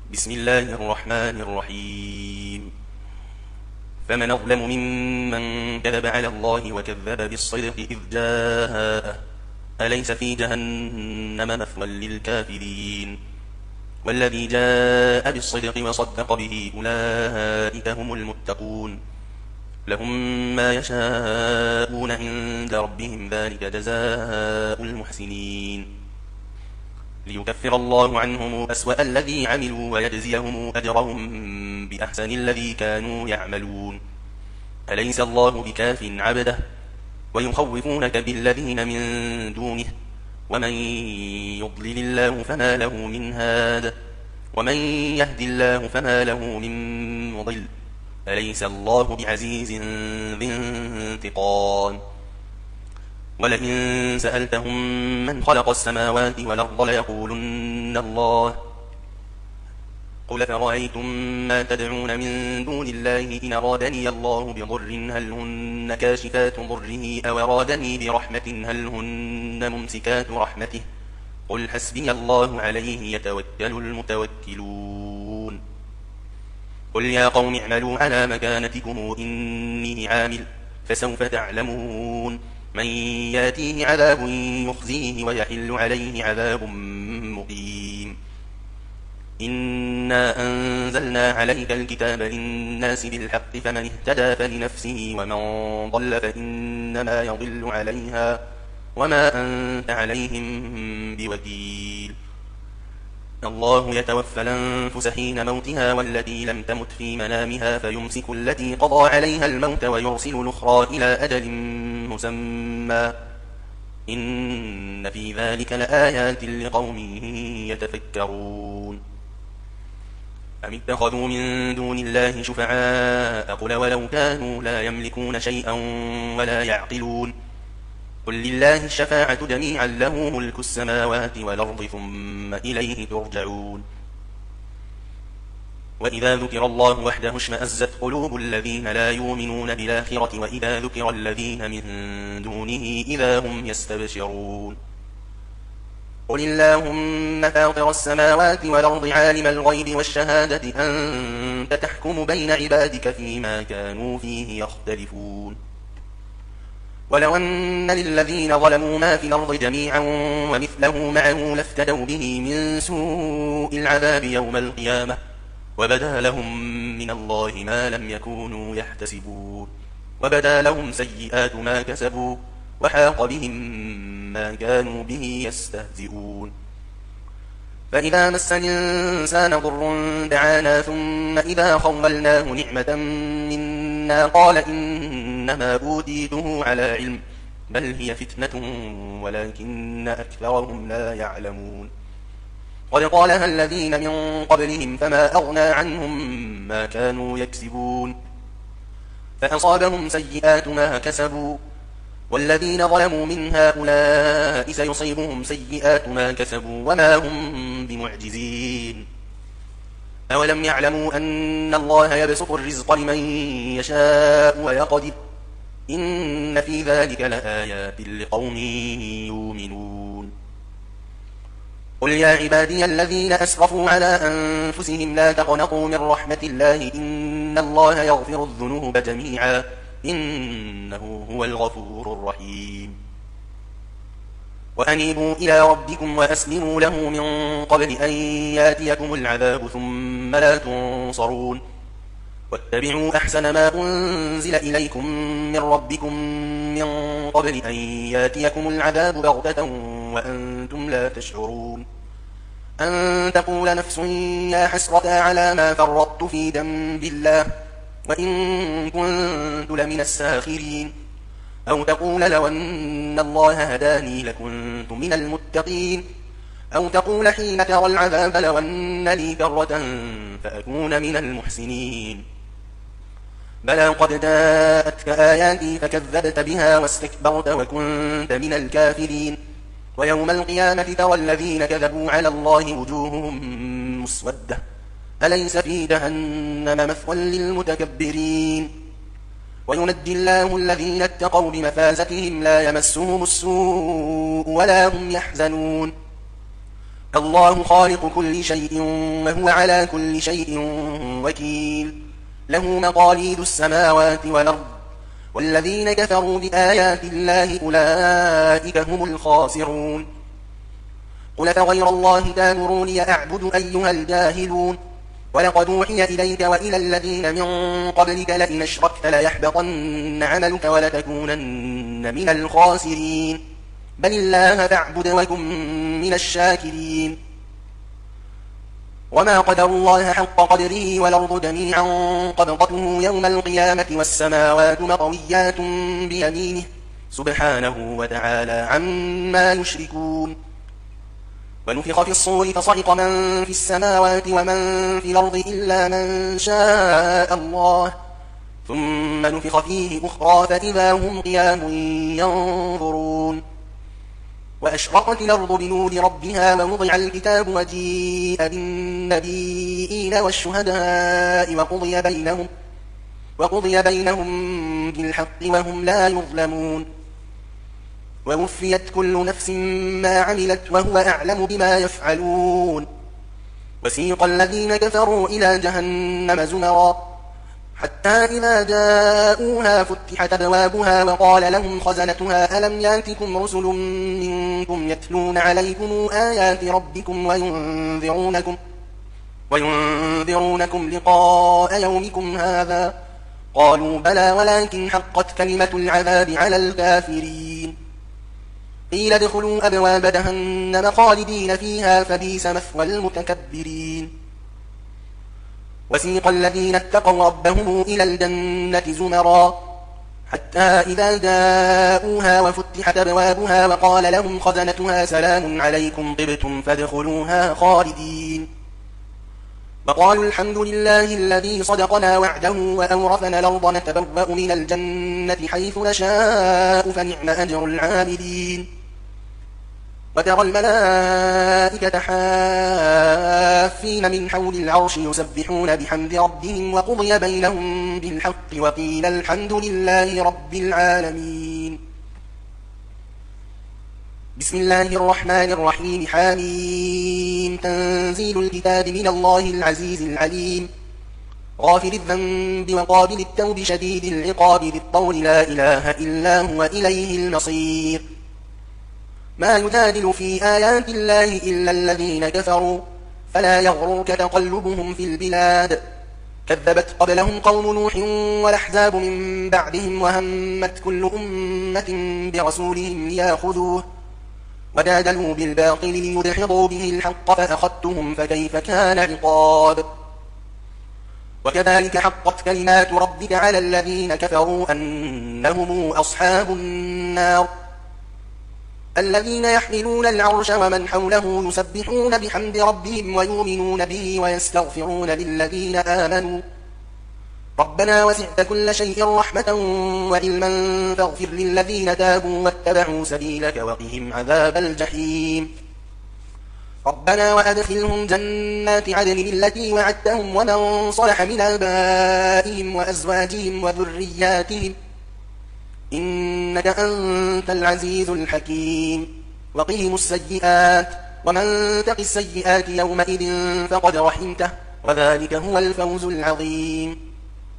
بسم الله الرحمن الرحيم. فمن أظلم ممن كذب على الله وكذب بالصدق إذ جاءه أليس في جهنم مثوى للكافرين والذي جاء بالصدق وصدق به أولئك هم المتقون لهم ما يشاءون عند ربهم ذلك جزاء المحسنين ليكفر الله عنهم أسوأ الذي عملوا ويجزيهم أجرهم بأحسن الذي كانوا يعملون أليس الله بكاف عبده ويخوفونك بالذين من دونه ومن يضلل الله فما له من هاد ومن يهد الله فما له من مضل أليس الله بعزيز ذي انتقام ولئن سألتهم من خلق السماوات والأرض ليقولن الله قل فرأيتم ما تدعون من دون الله إن أرادني الله بضر هل هن كاشفات ضره أو أرادني برحمة هل هن ممسكات رحمته قل حسبي الله عليه يتوكل المتوكلون قل يا قوم اعملوا على مكانتكم إني عامل فسوف تعلمون من ياتيه عذاب يخزيه ويحل عليه عذاب مقيم إنا أنزلنا عليك الكتاب للناس بالحق فمن اهتدى فلنفسه ومن ضل فإنما يضل عليها وما أنت عليهم بوكيل الله يتوفى الأنفس حين موتها والتي لم تمت في منامها فيمسك التي قضى عليها الموت ويرسل الأخرى إلى أجل مسمى إن في ذلك لآيات لقوم يتفكرون أم اتخذوا من دون الله شفعاء قل ولو كانوا لا يملكون شيئا ولا يعقلون قل لله الشفاعة جميعا له ملك السماوات والأرض ثم إليه ترجعون وإذا ذكر الله وحده اشمأزت قلوب الذين لا يؤمنون بالآخرة وإذا ذكر الذين من دونه إذا هم يستبشرون قل اللهم فاطر السماوات والأرض عالم الغيب والشهادة أنت تحكم بين عبادك فيما كانوا فيه يختلفون ولو أن للذين ظلموا ما في الأرض جميعا ومثله معه لافتدوا به من سوء العذاب يوم القيامة وبدا لهم من الله ما لم يكونوا يحتسبون وبدا لهم سيئات ما كسبوا وحاق بهم ما كانوا به يستهزئون فإذا مس الإنسان ضر دعانا ثم إذا خولناه نعمة منا قال إنما أوتيته على علم بل هي فتنة ولكن أكثرهم لا يعلمون قد قالها الذين من قبلهم فما أغنى عنهم ما كانوا يكسبون فأصابهم سيئات ما كسبوا والذين ظلموا من هؤلاء سيصيبهم سيئات ما كسبوا وما هم بمعجزين أولم يعلموا أن الله يبسط الرزق لمن يشاء ويقدر إن في ذلك لآيات لقوم يؤمنون قل يا عبادي الذين أسرفوا على أنفسهم لا تقنطوا من رحمة الله إن الله يغفر الذنوب جميعا إنه هو الغفور الرحيم وأنيبوا إلى ربكم وأسلموا له من قبل أن ياتيكم العذاب ثم لا تنصرون واتبعوا أحسن ما أنزل إليكم من ربكم من قبل أن ياتيكم العذاب بغتة وأنتم لا تشعرون أن تقول نفس يا حسرة على ما فرطت في ذنب الله وإن كنت لمن الساخرين أو تقول لو أن الله هداني لكنت من المتقين أو تقول حين ترى العذاب لو أن لي كرة فأكون من المحسنين بلى قد جاءتك آياتي فكذبت بها واستكبرت وكنت من الكافرين ويوم القيامة ترى الذين كذبوا على الله وجوههم مسودة أليس في جهنم مثوى للمتكبرين وينجي الله الذين اتقوا بمفازتهم لا يمسهم السوء ولا هم يحزنون الله خالق كل شيء وهو على كل شيء وكيل له مقاليد السماوات والأرض والذين كفروا بآيات الله أولئك هم الخاسرون قل فغير الله تامروني أعبد أيها الجاهلون ولقد أوحي إليك وإلى الذين من قبلك لئن أشركت ليحبطن عملك ولتكونن من الخاسرين بل الله فاعبد وكن من الشاكرين وما قدر الله حق قدره والأرض جميعا قبضته يوم القيامة والسماوات مطويات بيمينه سبحانه وتعالى عما يشركون ونفخ في الصور فصعق من في السماوات ومن في الأرض إلا من شاء الله ثم نفخ فيه أخرى فإذا هم قيام ينظرون وأشرقت الأرض بنور ربها ووضع الكتاب وجيء بالنبيين والشهداء وقضي بينهم بالحق وهم لا يظلمون ووفيت كل نفس ما عملت وهو أعلم بما يفعلون وسيق الذين كفروا إلى جهنم زمرا حتى إذا جاءوها فتحت أبوابها وقال لهم خزنتها ألم يأتكم رسل منكم يتلون عليكم آيات ربكم وينذرونكم لقاء يومكم هذا قالوا بلى ولكن حقت كلمة العذاب على الكافرين قيل ادخلوا أبواب جهنم خالدين فيها فبئس مثوى المتكبرين وسيق الذين اتقوا ربهم إلى الجنة زمرا حتى إذا جاءوها وفتحت أبوابها وقال لهم خزنتها سلام عليكم طبتم فادخلوها خالدين وقالوا الحمد لله الذي صدقنا وعده وأورثنا الأرض نتبوأ من الجنة حيث نشاء فنعم أجر العاملين وترى الملائكة حافين من حول العرش يسبحون بحمد ربهم وقضي بينهم بالحق وقيل الحمد لله رب العالمين بسم الله الرحمن الرحيم حميم تنزيل الكتاب من الله العزيز العليم غافر الذنب وقابل التوب شديد العقاب ذي الطول لا إله إلا هو إليه المصير ما يجادل في آيات الله إلا الذين كفروا فلا يغررك تقلبهم في البلاد كذبت قبلهم قوم نوح والأحزاب من بعدهم وهمت كل أمة برسولهم ليأخذوه وجادلوا بالباطل ليدحضوا به الحق فأخذتهم فكيف كان عقاب وكذلك حقت كلمات ربك على الذين كفروا أنهم أصحاب النار الذين يحملون العرش ومن حوله يسبحون بحمد ربهم ويؤمنون به ويستغفرون للذين آمنوا ربنا وسعت كل شيء رحمة وعلما فاغفر للذين تابوا واتبعوا سبيلك وقهم عذاب الجحيم ربنا وأدخلهم جنات عدن التي وعدتهم ومن صلح من آبائهم وأزواجهم وذرياتهم إنك أنت العزيز الحكيم وقهم السيئات ومن تق السيئات يومئذ فقد رحمته وذلك هو الفوز العظيم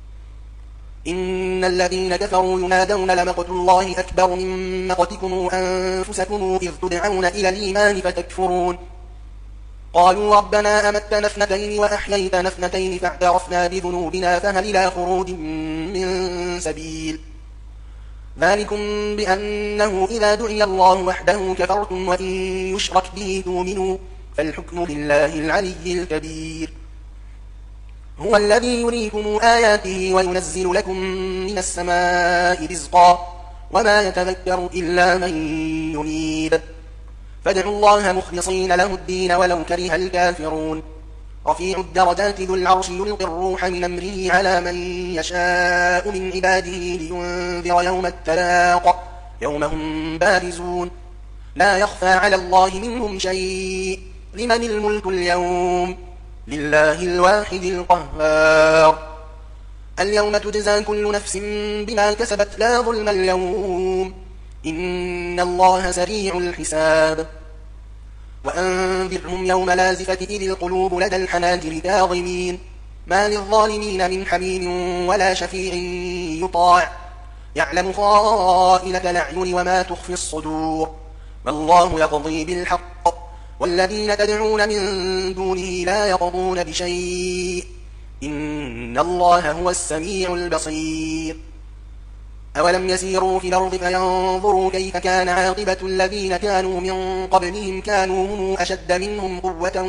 إن الذين كفروا ينادون لمقت الله أكبر من مقتكم أنفسكم إذ تدعون إلى الإيمان فتكفرون قالوا ربنا أمتنا اثنتين وأحييتنا اثنتين فاعترفنا بذنوبنا فهل إلى خروج من سبيل ذلكم بأنه إذا دعي الله وحده كفرتم وإن يشرك به تؤمنوا فالحكم لله العلي الكبير هو الذي يريكم آياته وينزل لكم من السماء رزقا وما يتذكر إلا من يريد فادعوا الله مخلصين له الدين ولو كره الكافرون رفيع الدرجات ذو العرش يلقي الروح من أمره على من يشاء من عباده لينذر يوم التلاق يوم هم بارزون لا يخفى على الله منهم شيء لمن الملك اليوم لله الواحد القهار اليوم تجزى كل نفس بما كسبت لا ظلم اليوم إن الله سريع الحساب وأنذرهم يوم لازفة إذ القلوب لدى الحناجر كاظمين ما للظالمين من حميم ولا شفيع يطاع يعلم خائنة الأعين وما تخفي الصدور والله يقضي بالحق والذين تدعون من دونه لا يقضون بشيء إن الله هو السميع البصير أولم يسيروا في الأرض فينظروا كيف كان عاقبة الذين كانوا من قبلهم كانوا هم أشد منهم قوة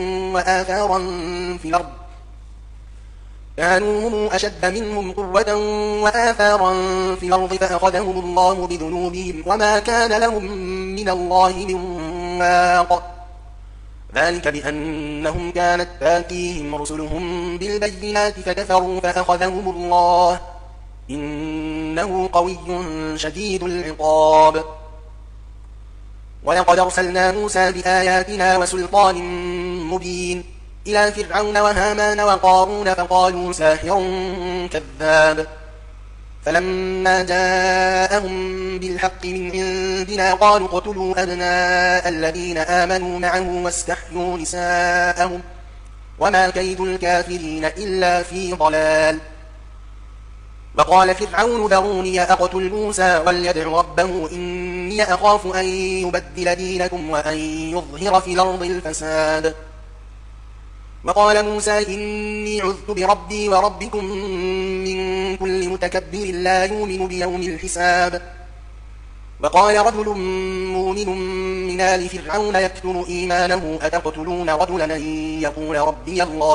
وآثارا في الأرض فأخذهم الله بذنوبهم وما كان لهم من الله من واق ذلك بأنهم كانت تأتيهم رسلهم بالبينات فكفروا فأخذهم الله إنه قوي شديد العقاب ولقد أرسلنا موسى بآياتنا وسلطان مبين إلى فرعون وهامان وقارون فقالوا ساحر كذاب فلما جاءهم بالحق من عندنا قالوا اقتلوا أبناء الذين آمنوا معه واستحيوا نساءهم وما كيد الكافرين إلا في ضلال وقال فرعون ذروني أقتل موسى وليدع ربه إني أخاف أن يبدل دينكم وأن يظهر في الأرض الفساد وقال موسى إني عذت بربي وربكم من كل متكبر لا يؤمن بيوم الحساب وقال رجل مؤمن من آل فرعون يكتم إيمانه أتقتلون رجلا أن يقول ربي الله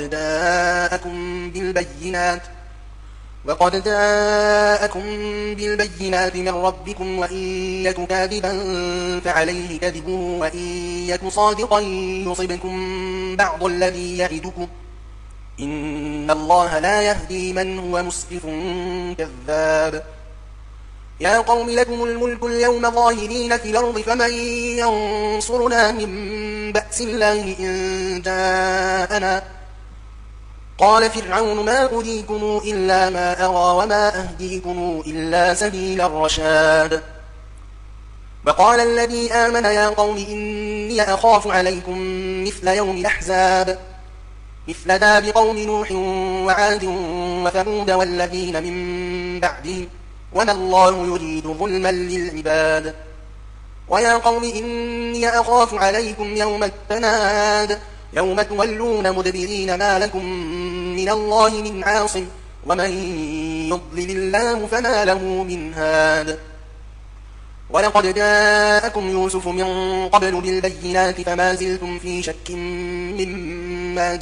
وقد جاءكم بالبينات من ربكم وإن يك كاذبا فعليه كذبه وإن يك صادقا يصبكم بعض الذي يعدكم إن الله لا يهدي من هو مسرف كذاب يا قوم لكم الملك اليوم ظاهرين في الأرض فمن ينصرنا من بأس الله إن جاءنا قال فرعون ما أريكم إلا ما أرى وما أهديكم إلا سبيل الرشاد وقال الذي آمن يا قوم إني أخاف عليكم مثل يوم الأحزاب مثل داب قوم نوح وعاد وثمود والذين من بعدهم وما الله يريد ظلما للعباد ويا قوم إني أخاف عليكم يوم التناد يوم تولون مدبرين ما لكم من الله من عاصم ومن يضلل الله فما له من هاد ولقد جاءكم يوسف من قبل بالبينات فما زلتم في شك مما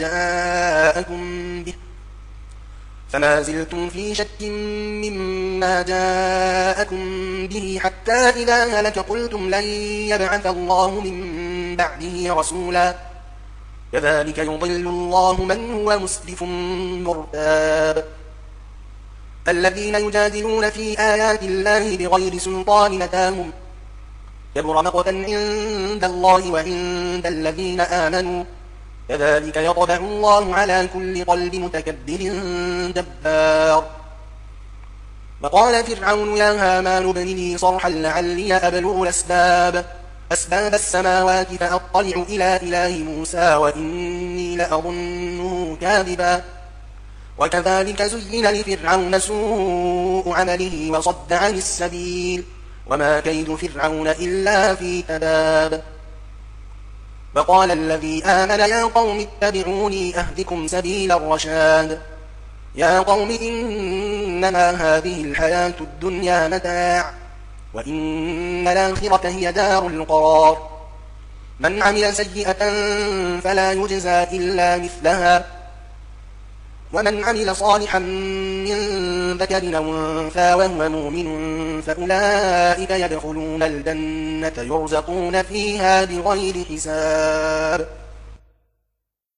جاءكم به حتى إذا هلك قلتم لن يبعث الله من بعده رسولا كذلك يضل الله من هو مسرف مرتاب الذين يجادلون في آيات الله بغير سلطان أتاهم كبر مقتا عند الله وعند الذين آمنوا كذلك يطبع الله على كل قلب متكبر جبار وقال فرعون يا هامان ابن لي صرحا لعلي أبلغ أسباب السماوات فأطلع إلى إله موسى وإني لأظنه كاذبا وكذلك زين لفرعون سوء عمله وصد عن السبيل وما كيد فرعون إلا في تباب وقال الذي آمن يا قوم اتبعوني أهدكم سبيل الرشاد يا قوم إنما هذه الحياة الدنيا متاع وإن الآخرة هي دار القرار من عمل سيئة فلا يجزى إلا مثلها ومن عمل صالحا من ذكر أو أنثى وهو مؤمن فأولئك يدخلون الجنة يرزقون فيها بغير حساب